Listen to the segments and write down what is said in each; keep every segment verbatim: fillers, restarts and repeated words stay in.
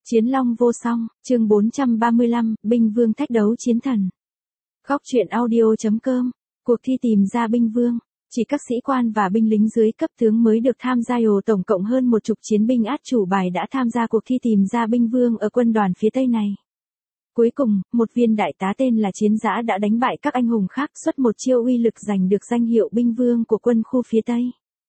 Chiến long vô song, chương bốn trăm ba mươi lăm, binh vương thách đấu chiến thần. Góc truyện audio chấm com, cuộc thi tìm ra binh vương. Chỉ các sĩ quan và binh lính dưới cấp tướng mới được tham gia, ồ tổng cộng hơn một chục chiến binh át chủ bài đã tham gia cuộc thi tìm ra binh vương ở quân đoàn phía Tây này. Cuối cùng, một viên đại tá tên là Chiến Dã đã đánh bại các anh hùng khác, xuất một chiêu uy lực giành được danh hiệu binh vương của quân khu phía Tây.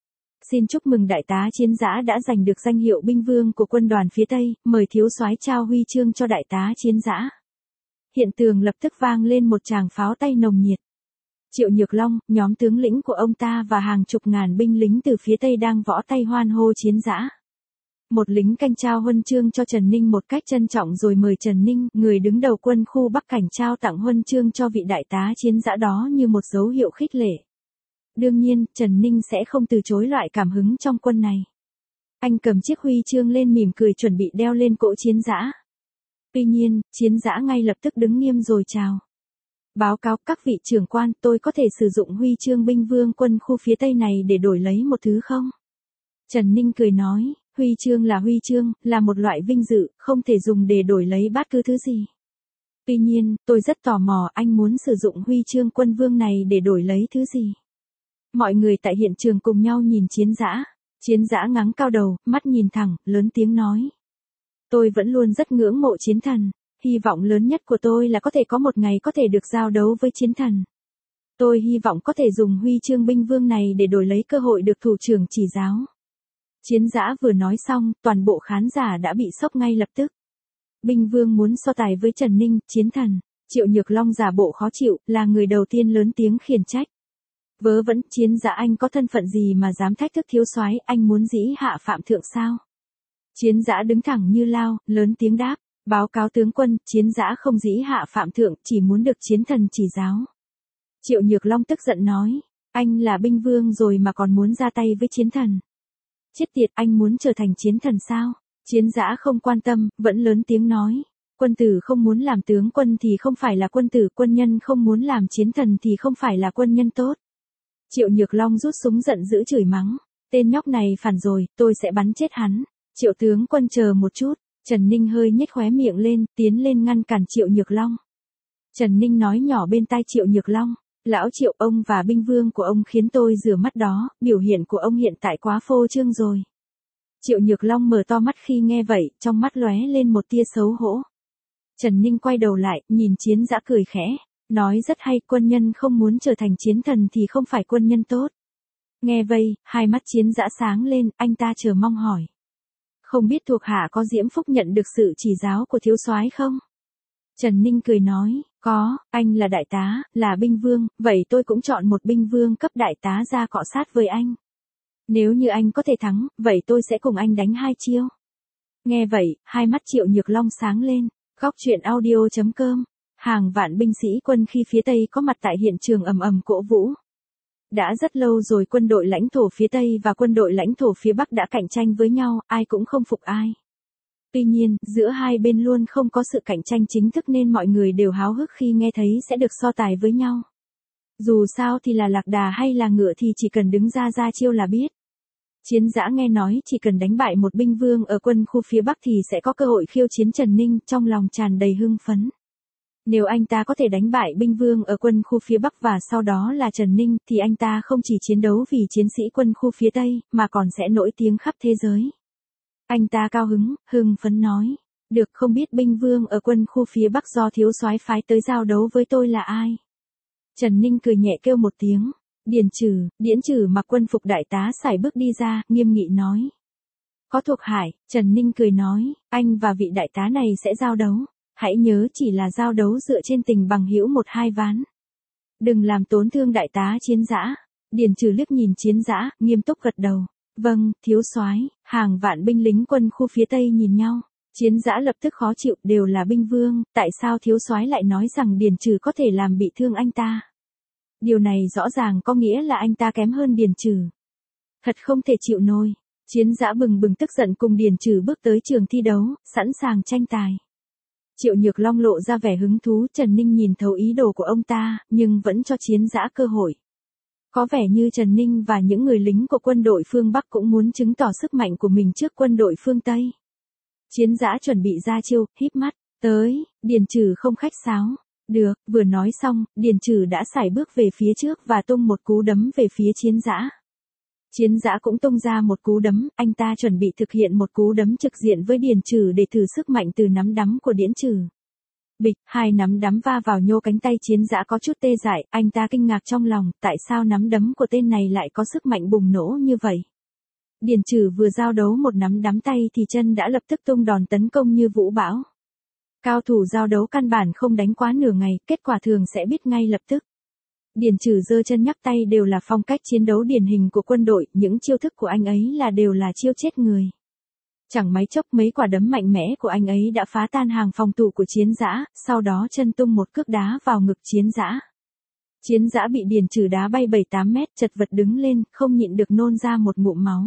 Xin chúc mừng đại tá Chiến Dã đã giành được danh hiệu binh vương của quân đoàn phía Tây, mời thiếu soái trao huy chương cho đại tá Chiến Dã. Hiện trường lập tức vang lên một tràng pháo tay nồng nhiệt. Triệu Nhược Long, nhóm tướng lĩnh của ông ta và hàng chục ngàn binh lính từ phía Tây đang võ tay hoan hô Chiến Dã. Một lính canh trao huân chương cho Trần Ninh một cách trân trọng rồi mời Trần Ninh, người đứng đầu quân khu Bắc Cảnh, trao tặng huân chương cho vị đại tá Chiến Dã đó như một dấu hiệu khích lệ. Đương nhiên, Trần Ninh sẽ không từ chối loại cảm hứng trong quân này. Anh cầm chiếc huy chương lên mỉm cười chuẩn bị đeo lên cỗ Chiến Dã. Tuy nhiên, Chiến Dã ngay lập tức đứng nghiêm rồi chào. Báo cáo các vị trưởng quan, tôi có thể sử dụng huy chương binh vương quân khu phía Tây này để đổi lấy một thứ không? Trần Ninh cười nói, huy chương là huy chương, là một loại vinh dự, không thể dùng để đổi lấy bất cứ thứ gì. Tuy nhiên, tôi rất tò mò anh muốn sử dụng huy chương quân vương này để đổi lấy thứ gì? Mọi người tại hiện trường cùng nhau nhìn Chiến Dã. Chiến Dã ngáng cao đầu, mắt nhìn thẳng, lớn tiếng nói. Tôi vẫn luôn rất ngưỡng mộ chiến thần. Hy vọng lớn nhất của tôi là có thể có một ngày có thể được giao đấu với chiến thần. Tôi hy vọng có thể dùng huy chương binh vương này để đổi lấy cơ hội được thủ trưởng chỉ giáo. Chiến Dã vừa nói xong, toàn bộ khán giả đã bị sốc ngay lập tức. Binh vương muốn so tài với Trần Ninh, chiến thần. Triệu Nhược Long giả bộ khó chịu, là người đầu tiên lớn tiếng khiển trách. Vớ vẩn, Chiến Dã anh có thân phận gì mà dám thách thức thiếu soái, anh muốn dĩ hạ phạm thượng sao? Chiến Dã đứng thẳng như lao, lớn tiếng đáp. Báo cáo tướng quân, Chiến Dã không dĩ hạ phạm thượng, chỉ muốn được chiến thần chỉ giáo. Triệu Nhược Long tức giận nói, anh là binh vương rồi mà còn muốn ra tay với chiến thần. Chết tiệt, anh muốn trở thành chiến thần sao? Chiến Dã không quan tâm, vẫn lớn tiếng nói, quân tử không muốn làm tướng quân thì không phải là quân tử, quân nhân không muốn làm chiến thần thì không phải là quân nhân tốt. Triệu Nhược Long rút súng giận dữ chửi mắng, tên nhóc này phản rồi, tôi sẽ bắn chết hắn. Triệu tướng quân chờ một chút. Trần Ninh hơi nhếch khóe miệng lên, tiến lên ngăn cản Triệu Nhược Long. Trần Ninh nói nhỏ bên tai Triệu Nhược Long, lão Triệu, ông và binh vương của ông khiến tôi rửa mắt đó, biểu hiện của ông hiện tại quá phô trương rồi. Triệu Nhược Long mở to mắt khi nghe vậy, trong mắt lóe lên một tia xấu hổ. Trần Ninh quay đầu lại, nhìn Chiến Dã cười khẽ, nói rất hay, quân nhân không muốn trở thành chiến thần thì không phải quân nhân tốt. Nghe vậy, hai mắt Chiến Dã sáng lên, anh ta chờ mong hỏi. Không biết thuộc hạ có diễm phúc nhận được sự chỉ giáo của thiếu soái không? Trần Ninh cười nói, có, anh là đại tá, là binh vương, vậy tôi cũng chọn một binh vương cấp đại tá ra cọ sát với anh. Nếu như anh có thể thắng, vậy tôi sẽ cùng anh đánh hai chiêu. Nghe vậy, hai mắt Triệu Nhược Long sáng lên, góc truyện audio chấm com, hàng vạn binh sĩ quân khi phía Tây có mặt tại hiện trường ầm ầm cổ vũ. Đã rất lâu rồi quân đội lãnh thổ phía Tây và quân đội lãnh thổ phía Bắc đã cạnh tranh với nhau, ai cũng không phục ai. Tuy nhiên, giữa hai bên luôn không có sự cạnh tranh chính thức nên mọi người đều háo hức khi nghe thấy sẽ được so tài với nhau. Dù sao thì là lạc đà hay là ngựa thì chỉ cần đứng ra ra chiêu là biết. Chiến Dã nghe nói chỉ cần đánh bại một binh vương ở quân khu phía Bắc thì sẽ có cơ hội khiêu chiến Trần Ninh, trong lòng tràn đầy hưng phấn. Nếu anh ta có thể đánh bại binh vương ở quân khu phía Bắc và sau đó là Trần Ninh, thì anh ta không chỉ chiến đấu vì chiến sĩ quân khu phía Tây, mà còn sẽ nổi tiếng khắp thế giới. Anh ta cao hứng, hưng phấn nói, được, không biết binh vương ở quân khu phía Bắc do thiếu soái phái tới giao đấu với tôi là ai? Trần Ninh cười nhẹ kêu một tiếng, Điền Trừ. Điển Trừ mặc quân phục đại tá sải bước đi ra, nghiêm nghị nói. Có thuộc hải. Trần Ninh cười nói, anh và vị đại tá này sẽ giao đấu. Hãy nhớ chỉ là giao đấu dựa trên tình bằng hữu một hai ván. Đừng làm tổn thương đại tá Chiến Dã. Điền Trừ liếc nhìn Chiến Dã, nghiêm túc gật đầu. Vâng, thiếu soái. Hàng vạn binh lính quân khu phía Tây nhìn nhau. Chiến Dã lập tức khó chịu, đều là binh vương, tại sao thiếu soái lại nói rằng Điền Trừ có thể làm bị thương anh ta? Điều này rõ ràng có nghĩa là anh ta kém hơn Điền Trừ. Thật không thể chịu nổi. Chiến Dã bừng bừng tức giận cùng Điền Trừ bước tới trường thi đấu, sẵn sàng tranh tài. Triệu Nhược Long lộ ra vẻ hứng thú, Trần Ninh nhìn thấu ý đồ của ông ta, nhưng vẫn cho Chiến Dã cơ hội. Có vẻ như Trần Ninh và những người lính của quân đội phương Bắc cũng muốn chứng tỏ sức mạnh của mình trước quân đội phương Tây. Chiến Dã chuẩn bị ra chiêu, híp mắt, tới, Điền Trừ không khách sáo. Được, vừa nói xong, Điền Trừ đã sải bước về phía trước và tung một cú đấm về phía Chiến Dã. Chiến Dã cũng tung ra một cú đấm, anh ta chuẩn bị thực hiện một cú đấm trực diện với Điền Trừ để thử sức mạnh từ nắm đấm của Điền Trừ. Bịch, hai nắm đấm va vào nhô cánh tay Chiến Dã có chút tê dại, anh ta kinh ngạc trong lòng, tại sao nắm đấm của tên này lại có sức mạnh bùng nổ như vậy. Điền Trừ vừa giao đấu một nắm đấm tay thì chân đã lập tức tung đòn tấn công như vũ bão. Cao thủ giao đấu căn bản không đánh quá nửa ngày, kết quả thường sẽ biết ngay lập tức. Điền Trừ giơ chân nhắc tay đều là phong cách chiến đấu điển hình của quân đội, những chiêu thức của anh ấy là đều là chiêu chết người. Chẳng mấy chốc mấy quả đấm mạnh mẽ của anh ấy đã phá tan hàng phòng thủ của Chiến Dã, sau đó chân tung một cước đá vào ngực Chiến Dã. Chiến Dã bị Điền Trừ đá bay bảy tám mét, chật vật đứng lên, không nhịn được nôn ra một ngụm máu.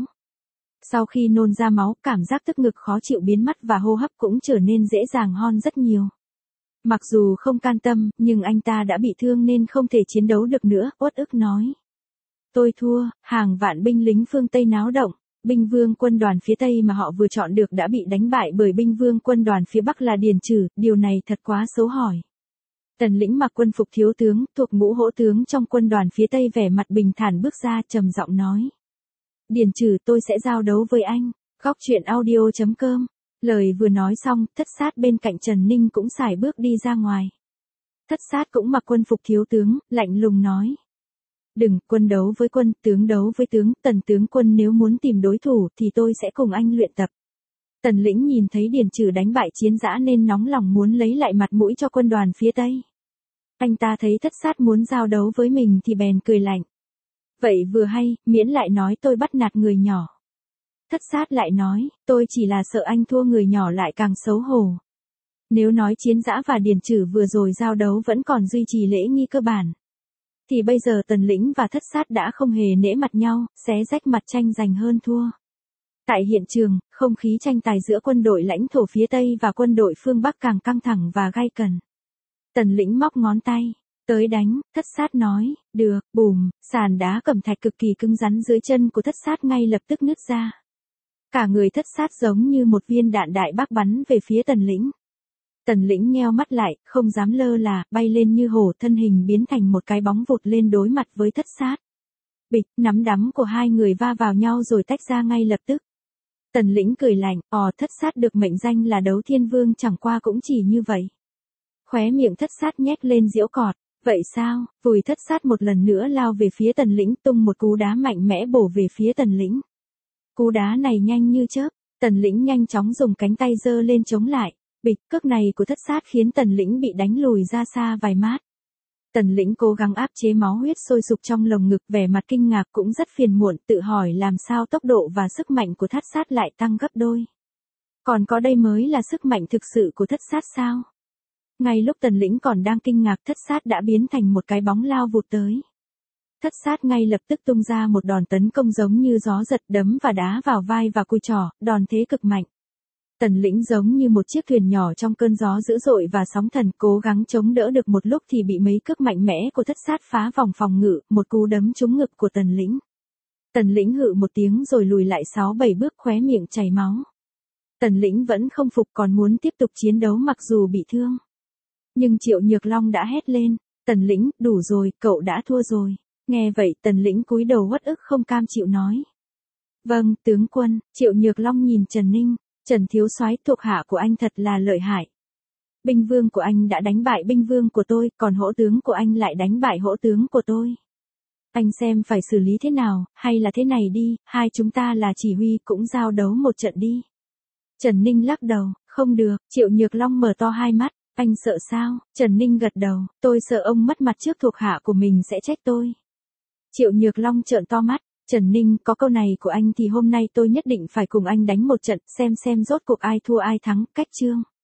Sau khi nôn ra máu, cảm giác tức ngực khó chịu biến mất và hô hấp cũng trở nên dễ dàng hơn rất nhiều. Mặc dù không can tâm, nhưng anh ta đã bị thương nên không thể chiến đấu được nữa, uất ức nói. Tôi thua, hàng vạn binh lính phương Tây náo động. Binh vương quân đoàn phía Tây mà họ vừa chọn được đã bị đánh bại bởi binh vương quân đoàn phía Bắc là Điền Trừ, điều này thật quá xấu hổ. Tần Lĩnh mặc quân phục thiếu tướng, thuộc ngũ hỗ tướng trong quân đoàn phía Tây vẻ mặt bình thản bước ra trầm giọng nói. Điền Trừ, tôi sẽ giao đấu với anh. Góc truyện audio chấm com. Lời vừa nói xong, Thất Sát bên cạnh Trần Ninh cũng sải bước đi ra ngoài. Thất Sát cũng mặc quân phục thiếu tướng, lạnh lùng nói. Đừng, quân đấu với quân, tướng đấu với tướng, Tần tướng quân nếu muốn tìm đối thủ thì tôi sẽ cùng anh luyện tập. Tần Lĩnh nhìn thấy Điền Trừ đánh bại Chiến Dã nên nóng lòng muốn lấy lại mặt mũi cho quân đoàn phía Tây. Anh ta thấy Thất Sát muốn giao đấu với mình thì bèn cười lạnh. Vậy vừa hay, miễn lại nói tôi bắt nạt người nhỏ. Thất Sát lại nói, tôi chỉ là sợ anh thua người nhỏ lại càng xấu hổ. Nếu nói Chiến Dã và Điền Trừ vừa rồi giao đấu vẫn còn duy trì lễ nghi cơ bản, thì bây giờ Tần Lĩnh và Thất Sát đã không hề nể mặt nhau, xé rách mặt tranh giành hơn thua. Tại hiện trường, không khí tranh tài giữa quân đội lãnh thổ phía Tây và quân đội phương Bắc càng căng thẳng và gay cấn. Tần Lĩnh móc ngón tay, tới đánh, Thất Sát nói, được, bùm, sàn đá cẩm thạch cực kỳ cứng rắn dưới chân của Thất Sát ngay lập tức nứt ra. Cả người Thất Sát giống như một viên đạn đại bác bắn về phía Tần Lĩnh. Tần Lĩnh nheo mắt lại, không dám lơ là, bay lên như hổ, thân hình biến thành một cái bóng vụt lên đối mặt với Thất Sát. Bịch, nắm đấm của hai người va vào nhau rồi tách ra ngay lập tức. Tần Lĩnh cười lạnh, ò Thất Sát được mệnh danh là đấu thiên vương chẳng qua cũng chỉ như vậy. Khóe miệng Thất Sát nhếch lên giễu cọt, vậy sao, vùi Thất Sát một lần nữa lao về phía Tần Lĩnh tung một cú đá mạnh mẽ bổ về phía Tần Lĩnh. Cú đá này nhanh như chớp, Tần Lĩnh nhanh chóng dùng cánh tay giơ lên chống lại. Bịch, cước này của Thất Sát khiến Tần Lĩnh bị đánh lùi ra xa vài mét. Tần Lĩnh cố gắng áp chế máu huyết sôi sục trong lồng ngực, vẻ mặt kinh ngạc cũng rất phiền muộn, tự hỏi làm sao tốc độ và sức mạnh của Thất Sát lại tăng gấp đôi. Còn có đây mới là sức mạnh thực sự của Thất Sát sao? Ngay lúc Tần Lĩnh còn đang kinh ngạc, Thất Sát đã biến thành một cái bóng lao vụt tới. Thất Sát ngay lập tức tung ra một đòn tấn công giống như gió giật, đấm và đá vào vai và cùi trỏ, đòn thế cực mạnh. Tần Lĩnh giống như một chiếc thuyền nhỏ trong cơn gió dữ dội và sóng thần, cố gắng chống đỡ được một lúc thì bị mấy cước mạnh mẽ của Thất Sát phá vòng phòng ngự, một cú đấm trúng ngực của Tần Lĩnh. Tần Lĩnh hự một tiếng rồi lùi lại sáu bảy bước, khóe miệng chảy máu. Tần Lĩnh vẫn không phục, còn muốn tiếp tục chiến đấu mặc dù bị thương. Nhưng Triệu Nhược Long đã hét lên, Tần Lĩnh, đủ rồi, cậu đã thua rồi. Nghe vậy Tần Lĩnh cúi đầu uất ức không cam chịu nói. Vâng, tướng quân. Triệu Nhược Long nhìn Trần Ninh. Trần thiếu soái, thuộc hạ của anh thật là lợi hại. Binh vương của anh đã đánh bại binh vương của tôi, còn hỗ tướng của anh lại đánh bại hỗ tướng của tôi. Anh xem phải xử lý thế nào, hay là thế này đi, hai chúng ta là chỉ huy cũng giao đấu một trận đi. Trần Ninh lắc đầu, không được. Triệu Nhược Long mở to hai mắt, anh sợ sao? Trần Ninh gật đầu, tôi sợ ông mất mặt trước thuộc hạ của mình sẽ trách tôi. Triệu Nhược Long trợn to mắt. Trần Ninh, có câu này của anh thì hôm nay tôi nhất định phải cùng anh đánh một trận, xem xem rốt cuộc ai thua ai thắng, cách chương.